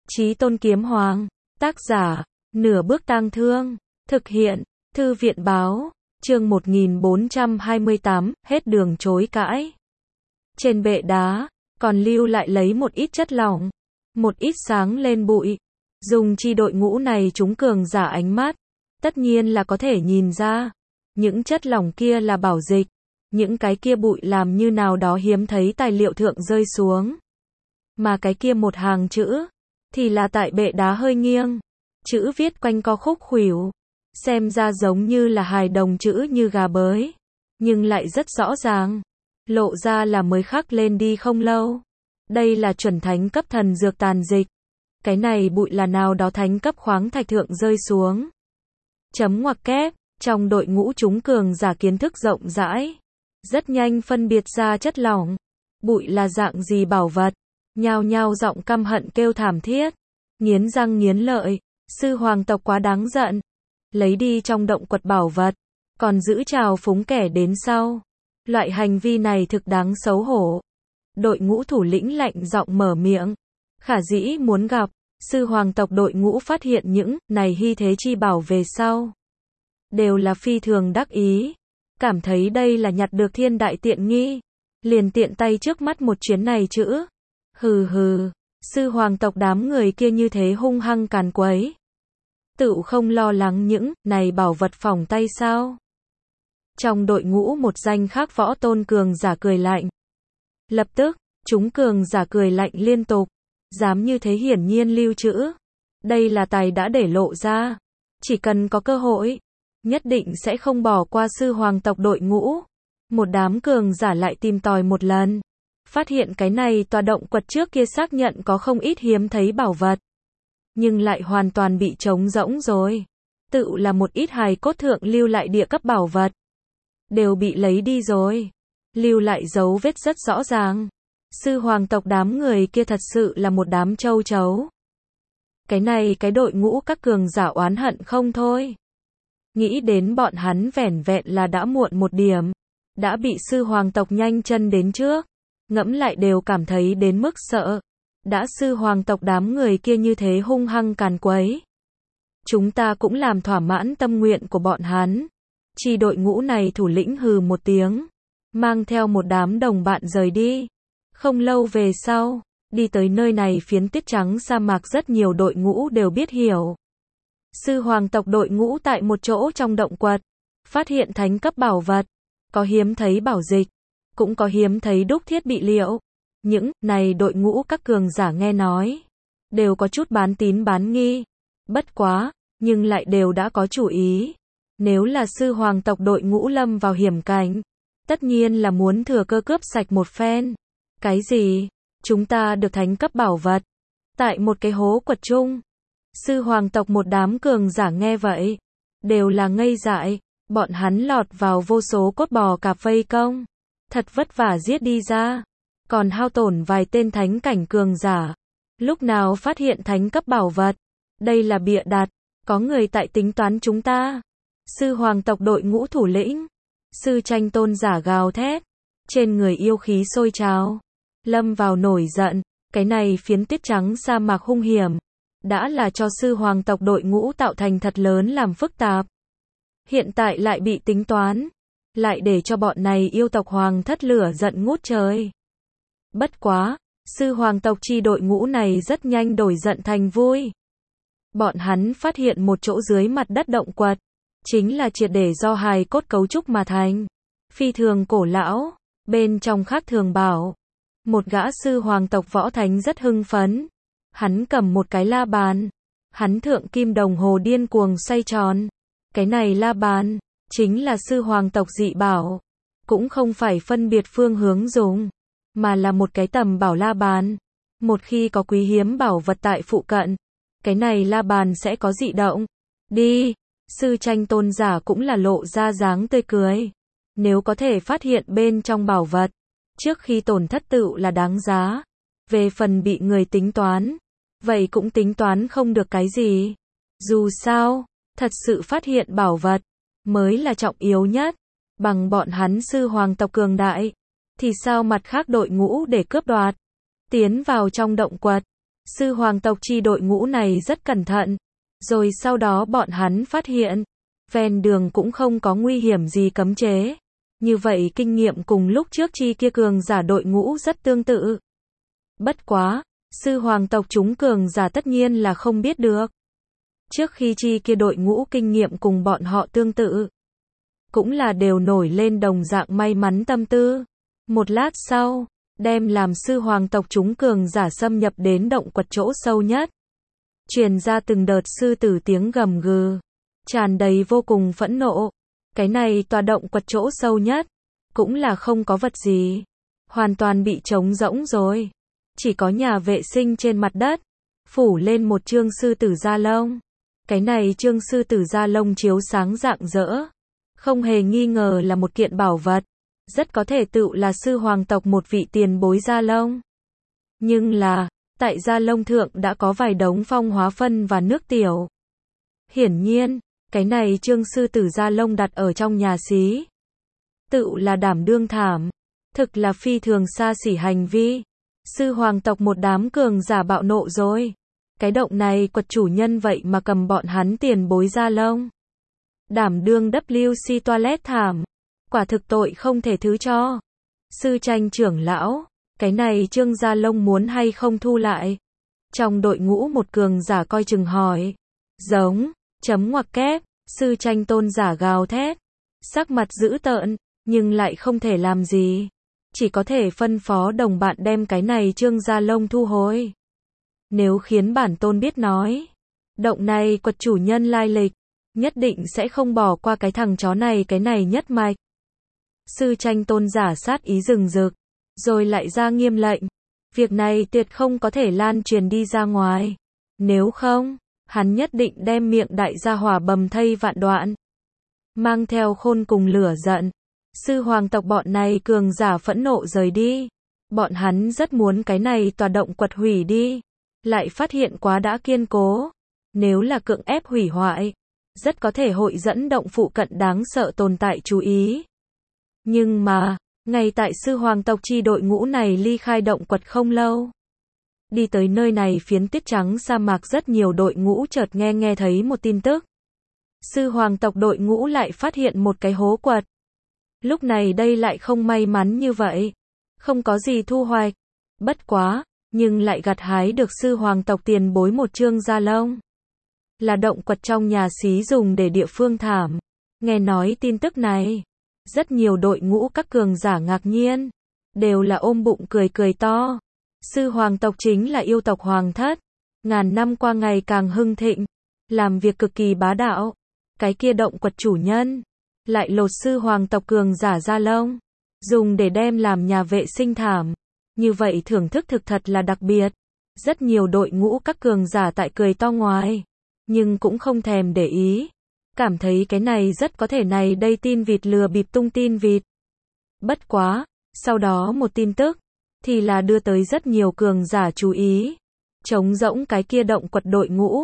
Chí Tôn Kiếm Hoàng, tác giả, Nửa Bước Tang Thương, thực hiện, Thư viện báo, chương 1428, hết đường chối cãi. Trên bệ đá, còn lưu lại lấy một ít chất lỏng, một ít sáng lên bụi. Dùng chi đội ngũ này chúng cường giả ánh mắt, tất nhiên là có thể nhìn ra. Những chất lỏng kia là bảo dịch, những cái kia bụi làm như nào đó hiếm thấy tài liệu thượng rơi xuống. Mà cái kia một hàng chữ, thì là tại bệ đá hơi nghiêng. Chữ viết quanh co khúc khuỷu, xem ra giống như là hài đồng chữ như gà bới, nhưng lại rất rõ ràng, lộ ra là mới khắc lên đi không lâu. Đây là chuẩn thánh cấp thần dược tàn dịch. Cái này bụi là nào đó thánh cấp khoáng thạch thượng rơi xuống. Chấm ngoặc kép, trong đội ngũ chúng cường giả kiến thức rộng rãi, rất nhanh phân biệt ra chất lỏng, bụi là dạng gì bảo vật, nhao nhao giọng căm hận kêu thảm thiết, nghiến răng nghiến lợi, sư hoàng tộc quá đáng giận, lấy đi trong động quật bảo vật, còn giữ trào phúng kẻ đến sau. Loại hành vi này thực đáng xấu hổ. Đội ngũ thủ lĩnh lạnh giọng mở miệng, khả dĩ muốn gặp, sư hoàng tộc đội ngũ phát hiện những này hy thế chi bảo về sau. Đều là phi thường đắc ý, cảm thấy đây là nhặt được thiên đại tiện nghi, liền tiện tay trước mắt một chuyến này chữ. Hừ hừ, sư hoàng tộc đám người kia như thế hung hăng càn quấy. Tựu không lo lắng những này bảo vật phỏng tay sao? Trong đội ngũ một danh khác võ tôn cường giả cười lạnh. Lập tức, chúng cường giả cười lạnh liên tục. Dám như thế hiển nhiên lưu trữ. Đây là tài đã để lộ ra. Chỉ cần có cơ hội, nhất định sẽ không bỏ qua sư hoàng tộc đội ngũ. Một đám cường giả lại tìm tòi một lần. Phát hiện cái này tòa động quật trước kia xác nhận có không ít hiếm thấy bảo vật. Nhưng lại hoàn toàn bị trống rỗng rồi. Tự là một ít hài cốt thượng lưu lại địa cấp bảo vật. Đều bị lấy đi rồi. Lưu lại dấu vết rất rõ ràng. Sư hoàng tộc đám người kia thật sự là một đám châu chấu. Cái này cái đội ngũ các cường giả oán hận không thôi. Nghĩ đến bọn hắn vẻn vẹn là đã muộn một điểm. Đã bị sư hoàng tộc nhanh chân đến trước. Ngẫm lại đều cảm thấy đến mức sợ. Đã sư hoàng tộc đám người kia như thế hung hăng càn quấy. Chúng ta cũng làm thỏa mãn tâm nguyện của bọn hắn. Chi đội ngũ này thủ lĩnh hừ một tiếng. Mang theo một đám đồng bạn rời đi. Không lâu về sau, đi tới nơi này phiến tuyết trắng sa mạc rất nhiều đội ngũ đều biết hiểu. Sư hoàng tộc đội ngũ tại một chỗ trong động quật. Phát hiện thánh cấp bảo vật. Có hiếm thấy bảo dịch. Cũng có hiếm thấy đúc thiết bị liệu. Những này đội ngũ các cường giả nghe nói. Đều có chút bán tín bán nghi. Bất quá, nhưng lại đều đã có chủ ý. Nếu là sư hoàng tộc đội ngũ lâm vào hiểm cảnh. Tất nhiên là muốn thừa cơ cướp sạch một phen. Cái gì? Chúng ta được thánh cấp bảo vật. Tại một cái hố quật chung. Sư hoàng tộc một đám cường giả nghe vậy. Đều là ngây dại. Bọn hắn lọt vào vô số cốt bò cạp vây công. Thật vất vả giết đi ra. Còn hao tổn vài tên thánh cảnh cường giả. Lúc nào phát hiện thánh cấp bảo vật. Đây là bịa đặt. Có người tại tính toán chúng ta. Sư hoàng tộc đội ngũ thủ lĩnh. Sư tranh tôn giả gào thét. Trên người yêu khí sôi trào. Lâm vào nổi giận. Cái này phiến tuyết trắng sa mạc hung hiểm. Đã là cho sư hoàng tộc đội ngũ tạo thành thật lớn làm phức tạp. Hiện tại lại bị tính toán. Lại để cho bọn này yêu tộc hoàng thất lửa giận ngút trời. Bất quá, sư hoàng tộc chi đội ngũ này rất nhanh đổi giận thành vui. Bọn hắn phát hiện một chỗ dưới mặt đất động quật. Chính là triệt để do hài cốt cấu trúc mà thành. Phi thường cổ lão, bên trong khác thường bảo. Một gã sư hoàng tộc võ thánh rất hưng phấn. Hắn cầm một cái la bàn. Hắn thượng kim đồng hồ điên cuồng xoay tròn. Cái này la bàn, chính là sư hoàng tộc dị bảo. Cũng không phải phân biệt phương hướng dùng. Mà là một cái tầm bảo la bàn. Một khi có quý hiếm bảo vật tại phụ cận. Cái này la bàn sẽ có dị động. Đi! Sư tranh tôn giả cũng là lộ ra dáng tươi cười. Nếu có thể phát hiện bên trong bảo vật. Trước khi tổn thất tựu là đáng giá. Về phần bị người tính toán. Vậy cũng tính toán không được cái gì. Dù sao, thật sự phát hiện bảo vật. Mới là trọng yếu nhất. Bằng bọn hắn sư hoàng tộc cường đại. Thì sao mặt khác đội ngũ để cướp đoạt. Tiến vào trong động quật. Sư hoàng tộc chi đội ngũ này rất cẩn thận. Rồi sau đó bọn hắn phát hiện, ven đường cũng không có nguy hiểm gì cấm chế. Như vậy kinh nghiệm cùng lúc trước chi kia cường giả đội ngũ rất tương tự. Bất quá, sư hoàng tộc chúng cường giả tất nhiên là không biết được. Trước khi chi kia đội ngũ kinh nghiệm cùng bọn họ tương tự, cũng là đều nổi lên đồng dạng may mắn tâm tư. Một lát sau, đem làm sư hoàng tộc chúng cường giả xâm nhập đến động quật chỗ sâu nhất. Truyền ra từng đợt sư tử tiếng gầm gừ, tràn đầy vô cùng phẫn nộ. Cái này tòa động quật chỗ sâu nhất, cũng là không có vật gì. Hoàn toàn bị trống rỗng rồi. Chỉ có nhà vệ sinh trên mặt đất, phủ lên một chương sư tử da lông. Cái này chương sư tử da lông chiếu sáng rạng rỡ. Không hề nghi ngờ là một kiện bảo vật. Rất có thể tựu là sư hoàng tộc một vị tiền bối da lông. Nhưng là, tại da lông thượng đã có vài đống phong hóa phân và nước tiểu. Hiển nhiên, cái này chương sư tử da lông đặt ở trong nhà xí. Tựu là đảm đương thảm. Thực là phi thường xa xỉ hành vi. Sư hoàng tộc một đám cường giả bạo nộ rồi. Cái động này quật chủ nhân vậy mà cầm bọn hắn tiền bối da lông. Đảm đương WC toilet thảm. Quả thực tội không thể thứ cho. Sư tranh trưởng lão, cái này chương da lông muốn hay không thu lại? Trong đội ngũ một cường giả coi chừng hỏi. Giống, chấm ngoặc kép, sư tranh tôn giả gào thét. Sắc mặt dữ tợn, nhưng lại không thể làm gì. Chỉ có thể phân phó đồng bạn đem cái này chương da lông thu hồi. Nếu khiến bản tôn biết nói, động này quật chủ nhân lai lịch, nhất định sẽ không bỏ qua cái thằng chó này cái này nhất mạch. Sư tranh tôn giả sát ý rừng rực, rồi lại ra nghiêm lệnh. Việc này tuyệt không có thể lan truyền đi ra ngoài. Nếu không, hắn nhất định đem miệng đại gia hỏa bầm thây vạn đoạn. Mang theo khôn cùng lửa giận. Sư hoàng tộc bọn này cường giả phẫn nộ rời đi. Bọn hắn rất muốn cái này tòa động quật hủy đi. Lại phát hiện quá đã kiên cố. Nếu là cưỡng ép hủy hoại, rất có thể hội dẫn động phụ cận đáng sợ tồn tại chú ý. Nhưng mà, ngay tại sư hoàng tộc chi đội ngũ này ly khai động quật không lâu. Đi tới nơi này phiến tuyết trắng sa mạc rất nhiều đội ngũ chợt nghe thấy một tin tức. Sư hoàng tộc đội ngũ lại phát hiện một cái hố quật. Lúc này đây lại không may mắn như vậy. Không có gì thu hoạch. Bất quá, nhưng lại gặt hái được sư hoàng tộc tiền bối một chương da lông. Là động quật trong nhà xí dùng để địa phương thảm. Nghe nói tin tức này, rất nhiều đội ngũ các cường giả ngạc nhiên. Đều là ôm bụng cười to. Sư hoàng tộc chính là yêu tộc hoàng thất. Ngàn năm qua ngày càng hưng thịnh. Làm việc cực kỳ bá đạo. Cái kia động quật chủ nhân lại lột sư hoàng tộc cường giả da lông, dùng để đem làm nhà vệ sinh thảm. Như vậy thưởng thức thực thật là đặc biệt. Rất nhiều đội ngũ các cường giả tại cười to ngoài, nhưng cũng không thèm để ý. Cảm thấy cái này rất có thể này đây tin vịt lừa bịp tung tin vịt. Bất quá, sau đó một tin tức, thì là đưa tới rất nhiều cường giả chú ý. Trống rỗng cái kia động quật đội ngũ.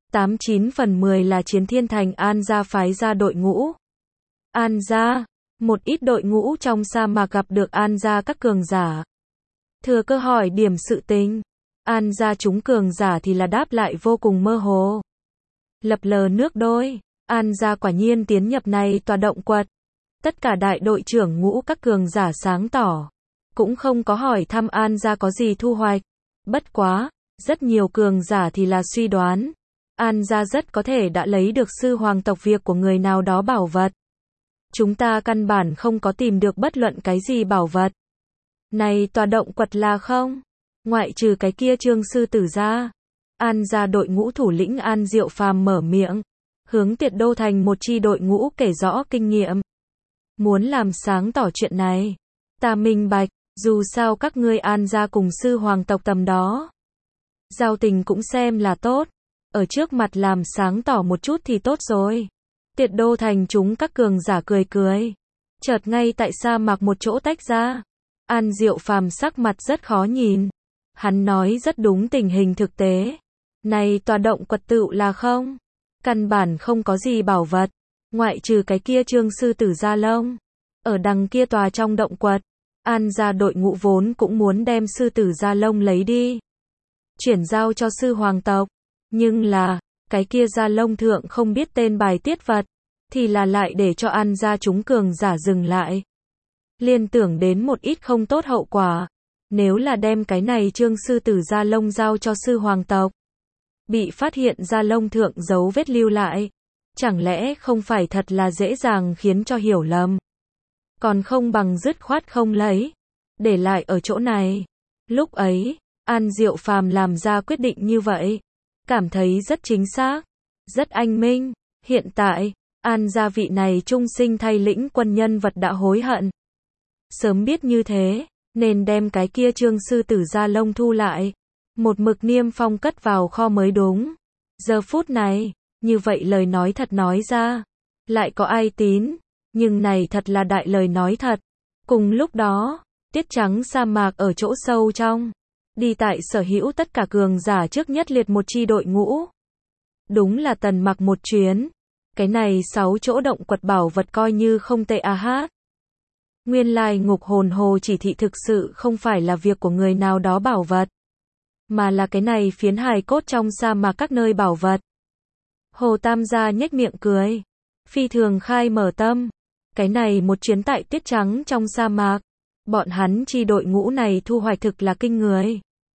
89 phần 10 là Chiến Thiên Thành An gia phái ra đội ngũ. An gia, một ít đội ngũ trong sa mạc gặp được An gia các cường giả. Thừa cơ hỏi điểm sự tình. An gia chúng cường giả thì là đáp lại vô cùng mơ hồ. Lập lờ nước đôi, An gia quả nhiên tiến nhập này tòa động quật. Tất cả đại đội trưởng ngũ các cường giả sáng tỏ. Cũng không có hỏi thăm An gia có gì thu hoạch. Bất quá, rất nhiều cường giả thì là suy đoán. An gia rất có thể đã lấy được sư hoàng tộc việc của người nào đó bảo vật. Chúng ta căn bản không có tìm được bất luận cái gì bảo vật. Này tòa động quật là không? Ngoại trừ cái kia trương sư tử ra. An gia đội ngũ thủ lĩnh An Diệu Phàm mở miệng. Hướng Tiệt Đô Thành một chi đội ngũ kể rõ kinh nghiệm. Muốn làm sáng tỏ chuyện này. Ta minh bạch, dù sao các ngươi An gia cùng sư hoàng tộc tầm đó. Giao tình cũng xem là tốt. Ở trước mặt làm sáng tỏ một chút thì tốt rồi. Tiệt Đô Thành chúng các cường giả cười. Chợt ngay tại sa mạc một chỗ tách ra. An Diệu Phàm sắc mặt rất khó nhìn. Hắn nói rất đúng tình hình thực tế. Này tòa động quật tựu là không? Căn bản không có gì bảo vật. Ngoại trừ cái kia trương sư tử da lông. Ở đằng kia tòa trong động quật. An gia đội ngũ vốn cũng muốn đem sư tử da lông lấy đi. chuyển giao cho sư hoàng tộc. Nhưng là, cái kia Gia Long thượng không biết tên bài tiết vật, thì là lại để cho An gia chúng cường giả dừng lại. Liên tưởng đến một ít không tốt hậu quả. Nếu là đem cái này Trương sư tử Gia Long giao cho sư hoàng tộc, bị phát hiện Gia Long thượng dấu vết lưu lại, chẳng lẽ không phải thật là dễ dàng khiến cho hiểu lầm. Còn không bằng dứt khoát không lấy, để lại ở chỗ này. Lúc ấy, An Diệu Phàm làm ra quyết định như vậy, cảm thấy rất chính xác, rất anh minh. Hiện tại, An gia vị này trung sinh thay lĩnh quân nhân vật đã hối hận. Sớm biết như thế, nên đem cái kia Trương sư tử Gia Long thu lại, một mực niêm phong cất vào kho mới đúng. Giờ phút này, như vậy lời nói thật nói ra, lại có ai tín, nhưng này thật là đại lời nói thật. Cùng lúc đó, Tiết Trắng sa mạc ở chỗ sâu trong, đi tại sở hữu tất cả cường giả trước nhất liệt một chi đội ngũ. Đúng là Tần Mặc một chuyến, cái này 6 chỗ động quật bảo vật coi như không tệ a hát. Nguyên lai ngục hồn hồ chỉ thị thực sự không phải là việc của người nào đó bảo vật, mà là cái này phiến hài cốt trong sa mạc các nơi bảo vật. Hồ Tam gia nhếch miệng cười, phi thường khai mở tâm. Cái này một chuyến tại Tuyết Trắng trong sa mạc, bọn hắn chi đội ngũ này thu hoạch thực là kinh người.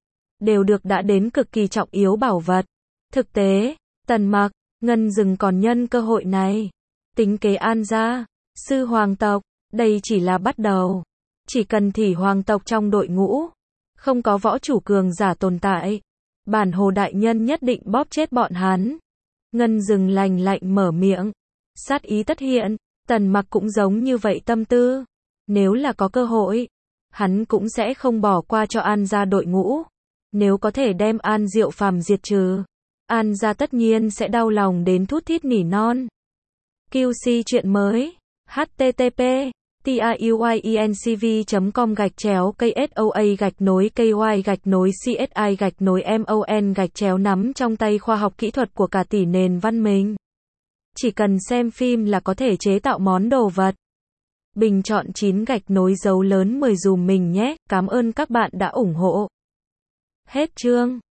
Đều được đã đến cực kỳ trọng yếu bảo vật. Thực tế, Tần Mặc, Ngân Dừng còn nhân cơ hội này, tính kế An gia, sư hoàng tộc, đây chỉ là bắt đầu. Chỉ cần Thủy hoàng tộc trong đội ngũ, không có võ chủ cường giả tồn tại, bản Hồ đại nhân nhất định bóp chết bọn hắn. Ngân Dừng lạnh lạnh mở miệng, sát ý tất hiện. Tần Mặc cũng giống như vậy tâm tư. Nếu là có cơ hội, hắn cũng sẽ không bỏ qua cho An gia đội ngũ. Nếu có thể đem An Diệu Phàm diệt trừ, An gia tất nhiên sẽ đau lòng đến thút thít nỉ non. QC chuyện mới. http://tiuyencv.com/KSOA-KY-CSI-MON nắm trong tay khoa học kỹ thuật của cả tỷ nền văn minh. Chỉ cần xem phim là có thể chế tạo món đồ vật. Bình chọn 9 gạch nối dấu lớn 10 dùm mình nhé. Cảm ơn các bạn đã ủng hộ. Hết chương.